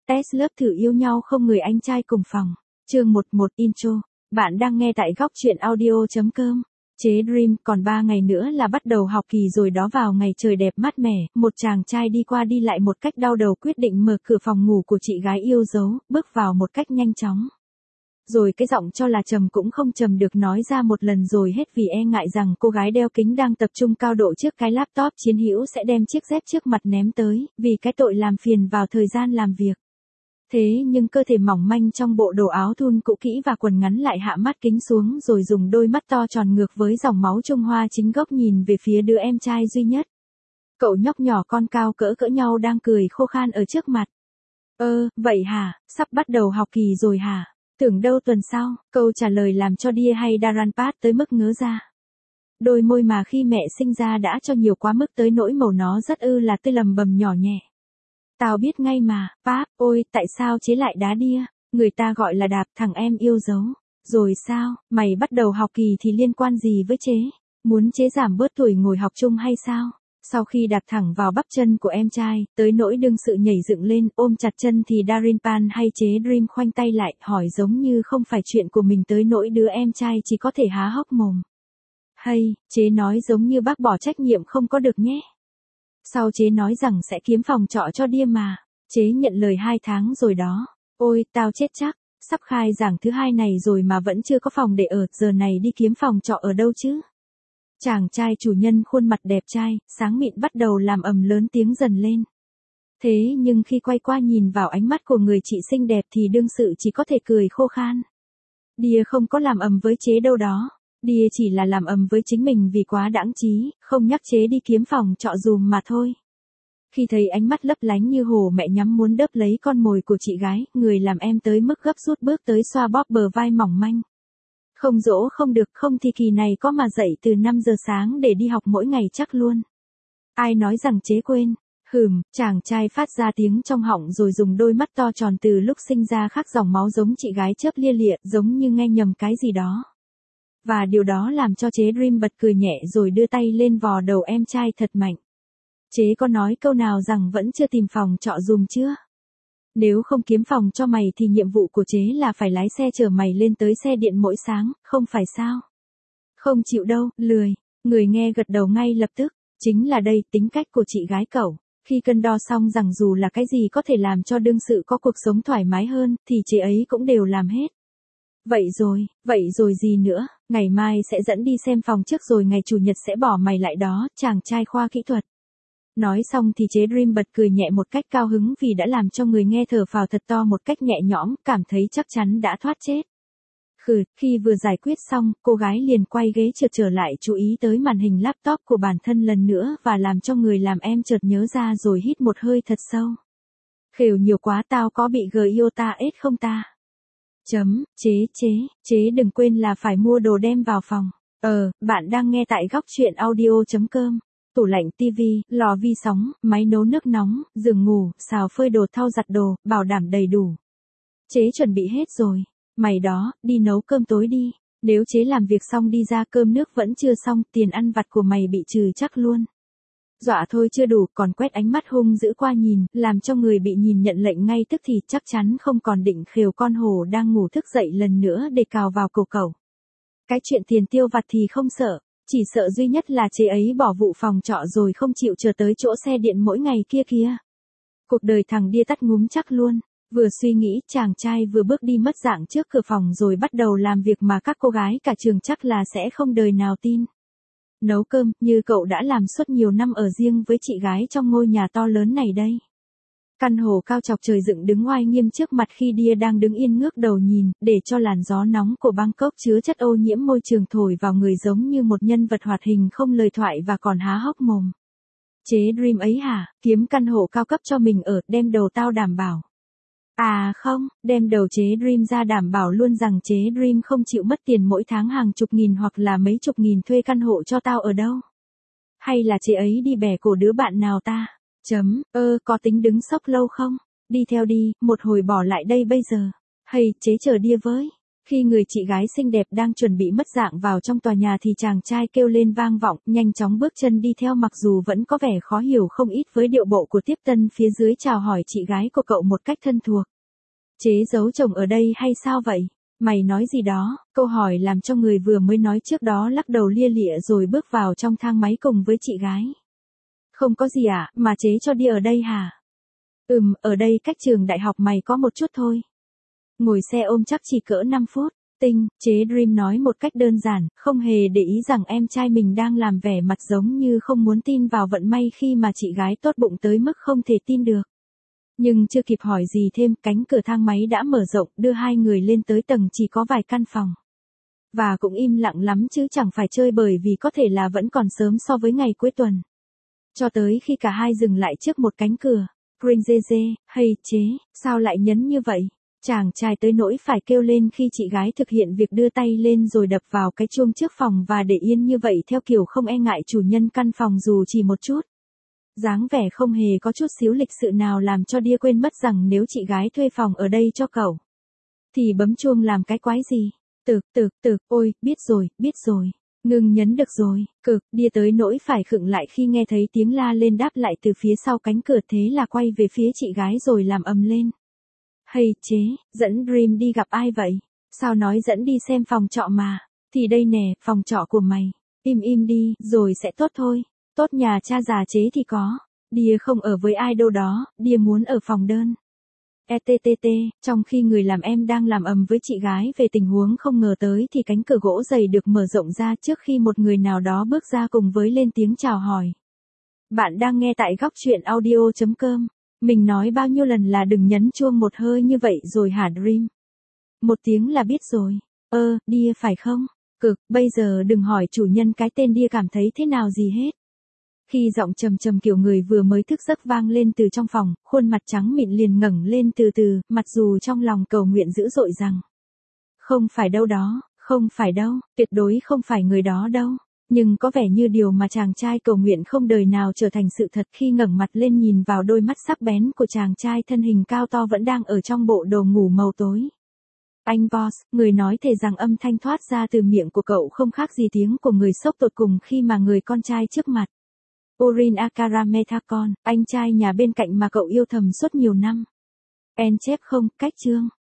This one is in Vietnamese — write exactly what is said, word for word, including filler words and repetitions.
S lớp thử yêu nhau không người anh trai cùng phòng. Chương mười một Intro. Bạn đang nghe tại góc truyện audio chấm com. Chế Dream, còn ba ngày nữa là bắt đầu học kỳ rồi đó. Vào ngày trời đẹp mát mẻ, một chàng trai đi qua đi lại một cách đau đầu quyết định mở cửa phòng ngủ của chị gái yêu dấu, bước vào một cách nhanh chóng. Rồi cái giọng cho là trầm cũng không trầm được nói ra một lần rồi hết vì e ngại rằng cô gái đeo kính đang tập trung cao độ trước cái laptop chiến hữu sẽ đem chiếc dép trước mặt ném tới, vì cái tội làm phiền vào thời gian làm việc. Thế nhưng cơ thể mỏng manh trong bộ đồ áo thun cũ kỹ và quần ngắn lại hạ mắt kính xuống rồi dùng đôi mắt to tròn ngược với dòng máu Trung Hoa chính gốc nhìn về phía đứa em trai duy nhất. Cậu nhóc nhỏ con cao cỡ cỡ nhau đang cười khô khan ở trước mặt. Ơ, vậy hả, sắp bắt đầu học kỳ rồi hả? Tưởng đâu tuần sau, câu trả lời làm cho Dear hay Daranpat tới mức ngớ ra. Đôi môi mà khi mẹ sinh ra đã cho nhiều quá mức tới nỗi màu nó rất ư là tươi lầm bầm nhỏ nhẹ. Tao biết ngay mà, Pap, ôi, tại sao chế lại đá Dear? Người ta gọi là đạp, thằng em yêu dấu. Rồi sao, mày bắt đầu học kỳ thì liên quan gì với chế? Muốn chế giảm bớt tuổi ngồi học chung hay sao? Sau khi đạp thẳng vào bắp chân của em trai, tới nỗi đương sự nhảy dựng lên, ôm chặt chân thì Darinpan hay chế Dream khoanh tay lại, hỏi giống như không phải chuyện của mình tới nỗi đứa em trai chỉ có thể há hốc mồm. Hay, chế nói giống như bác bỏ trách nhiệm không có được nhé. Sau chế nói rằng sẽ kiếm phòng trọ cho Dear mà. Chế nhận lời hai tháng rồi đó. Ôi, tao chết chắc, sắp khai giảng thứ hai này rồi mà vẫn chưa có phòng để ở, giờ này đi kiếm phòng trọ ở đâu chứ? Chàng trai chủ nhân khuôn mặt đẹp trai, sáng mịn bắt đầu làm ầm lớn tiếng dần lên. Thế nhưng khi quay qua nhìn vào ánh mắt của người chị xinh đẹp thì đương sự chỉ có thể cười khô khan. Dear không có làm ầm với chế đâu đó. Dear chỉ là làm ầm với chính mình vì quá đãng trí, không nhắc chế đi kiếm phòng trọ dùm mà thôi. Khi thấy ánh mắt lấp lánh như hồ mẹ nhắm muốn đớp lấy con mồi của chị gái, người làm em tới mức gấp rút bước tới xoa bóp bờ vai mỏng manh. Không dỗ không được, không thì kỳ này có mà dậy từ năm giờ sáng để đi học mỗi ngày chắc luôn. Ai nói rằng chế quên? Hừm, chàng trai phát ra tiếng trong họng rồi dùng đôi mắt to tròn từ lúc sinh ra khác dòng máu giống chị gái chớp lia lịa, giống như nghe nhầm cái gì đó. Và điều đó làm cho chế Dream bật cười nhẹ rồi đưa tay lên vò đầu em trai thật mạnh. Chế có nói câu nào rằng vẫn chưa tìm phòng trọ dùm chưa? Nếu không kiếm phòng cho mày thì nhiệm vụ của chế là phải lái xe chở mày lên tới xe điện mỗi sáng, không phải sao? Không chịu đâu, lười. Người nghe gật đầu ngay lập tức. Chính là đây tính cách của chị gái cậu. Khi cân đo xong rằng dù là cái gì có thể làm cho đương sự có cuộc sống thoải mái hơn, thì chế ấy cũng đều làm hết. Vậy rồi, vậy rồi gì nữa, ngày mai sẽ dẫn đi xem phòng trước rồi ngày chủ nhật sẽ bỏ mày lại đó, chàng trai khoa kỹ thuật. Nói xong thì chế Dream bật cười nhẹ một cách cao hứng vì đã làm cho người nghe thở phào thật to một cách nhẹ nhõm, cảm thấy chắc chắn đã thoát chết. Khử, khi vừa giải quyết xong, cô gái liền quay ghế trượt trở lại chú ý tới màn hình laptop của bản thân lần nữa và làm cho người làm em chợt nhớ ra rồi hít một hơi thật sâu. Khều nhiều quá tao có bị gờ iota ết không ta? Chấm, chế, chế, chế đừng quên là phải mua đồ đem vào phòng. Ờ, bạn đang nghe tại góc truyện audio chấm com. Tủ lạnh tivi, lò vi sóng, máy nấu nước nóng, giường ngủ, xào phơi đồ thau giặt đồ, bảo đảm đầy đủ. Chế chuẩn bị hết rồi. Mày đó, đi nấu cơm tối đi. Nếu chế làm việc xong đi ra cơm nước vẫn chưa xong, tiền ăn vặt của mày bị trừ chắc luôn. Dọa thôi chưa đủ, còn quét ánh mắt hung dữ qua nhìn, làm cho người bị nhìn nhận lệnh ngay tức thì chắc chắn không còn định khều con hổ đang ngủ thức dậy lần nữa để cào vào cổ cẩu. Cái chuyện tiền tiêu vặt thì không sợ, chỉ sợ duy nhất là chế ấy bỏ vụ phòng trọ rồi không chịu chờ tới chỗ xe điện mỗi ngày kia kia. Cuộc đời thằng Dear tắt ngúm chắc luôn. Vừa suy nghĩ, chàng trai vừa bước đi mất dạng trước cửa phòng rồi bắt đầu làm việc mà các cô gái cả trường chắc là sẽ không đời nào tin. Nấu cơm, như cậu đã làm suốt nhiều năm ở riêng với chị gái trong ngôi nhà to lớn này đây. Căn hồ cao chọc trời dựng đứng oai nghiêm trước mặt khi Dear đang đứng yên ngước đầu nhìn, để cho làn gió nóng của Bangkok chứa chất ô nhiễm môi trường thổi vào người giống như một nhân vật hoạt hình không lời thoại và còn há hốc mồm. Chế Dream ấy hả, kiếm căn hộ cao cấp cho mình ở, đem đầu tao đảm bảo. À không, đem đầu chế Dream ra đảm bảo luôn rằng chế Dream không chịu mất tiền mỗi tháng hàng chục nghìn hoặc là mấy chục nghìn thuê căn hộ cho tao ở đâu. Hay là chế ấy đi bẻ cổ đứa bạn nào ta? Chấm, ơ, có tính đứng sốc lâu không? Đi theo đi, một hồi bỏ lại đây bây giờ. Hay, chế chờ Dear với. Khi người chị gái xinh đẹp đang chuẩn bị mất dạng vào trong tòa nhà thì chàng trai kêu lên vang vọng, nhanh chóng bước chân đi theo mặc dù vẫn có vẻ khó hiểu không ít với điệu bộ của tiếp tân phía dưới chào hỏi chị gái của cậu một cách thân thuộc. Chế giấu chồng ở đây hay sao vậy? Mày nói gì đó? Câu hỏi làm cho người vừa mới nói trước đó lắc đầu lia lịa rồi bước vào trong thang máy cùng với chị gái. Không có gì ạ, à, mà chế cho đi ở đây hả? Ừm, ở đây cách trường đại học mày có một chút thôi. Ngồi xe ôm chắc chỉ cỡ năm phút. Tinh, chế Dream nói một cách đơn giản, không hề để ý rằng em trai mình đang làm vẻ mặt giống như không muốn tin vào vận may khi mà chị gái tốt bụng tới mức không thể tin được. Nhưng chưa kịp hỏi gì thêm, cánh cửa thang máy đã mở rộng, đưa hai người lên tới tầng chỉ có vài căn phòng. Và cũng im lặng lắm chứ chẳng phải chơi bởi vì có thể là vẫn còn sớm so với ngày cuối tuần. Cho tới khi cả hai dừng lại trước một cánh cửa. Green dê dê, hay chế, sao lại nhấn như vậy? Chàng trai tới nỗi phải kêu lên khi chị gái thực hiện việc đưa tay lên rồi đập vào cái chuông trước phòng và để yên như vậy theo kiểu không e ngại chủ nhân căn phòng dù chỉ một chút. Dáng vẻ không hề có chút xíu lịch sự nào làm cho Đia quên mất rằng nếu chị gái thuê phòng ở đây cho cậu, thì bấm chuông làm cái quái gì? Tực, tực, tực, ôi, biết rồi, biết rồi. Ngừng nhấn được rồi, cực, Đia tới nỗi phải khựng lại khi nghe thấy tiếng la lên đáp lại từ phía sau cánh cửa thế là quay về phía chị gái rồi làm ầm lên. Hay chế, dẫn Dream đi gặp ai vậy? Sao nói dẫn đi xem phòng trọ mà? Thì đây nè, phòng trọ của mày. Im im đi, rồi sẽ tốt thôi. Tốt nhà cha già chế thì có. Đia không ở với ai đâu đó, Đia muốn ở phòng đơn. e tê tê tê, trong khi người làm em đang làm ầm với chị gái về tình huống không ngờ tới thì cánh cửa gỗ dày được mở rộng ra trước khi một người nào đó bước ra cùng với lên tiếng chào hỏi. Bạn đang nghe tại góc truyện audio chấm com. Mình nói bao nhiêu lần là đừng nhấn chuông một hơi như vậy rồi hả Dream? Một tiếng là biết rồi. Ơ, Đia phải không? Cực, bây giờ đừng hỏi chủ nhân cái tên Đia cảm thấy thế nào gì hết. Khi giọng trầm trầm kiểu người vừa mới thức giấc vang lên từ trong phòng, khuôn mặt trắng mịn liền ngẩng lên từ từ, mặc dù trong lòng cầu nguyện dữ dội rằng không phải đâu đó, không phải đâu, tuyệt đối không phải người đó đâu. Nhưng có vẻ như điều mà chàng trai cầu nguyện không đời nào trở thành sự thật khi ngẩng mặt lên nhìn vào đôi mắt sắc bén của chàng trai thân hình cao to vẫn đang ở trong bộ đồ ngủ màu tối. Anh boss, người nói thề rằng âm thanh thoát ra từ miệng của cậu không khác gì tiếng của người sốc tột cùng khi mà người con trai trước mặt. Orin Akara Methacon, anh trai nhà bên cạnh mà cậu yêu thầm suốt nhiều năm. En chép không, cách chương.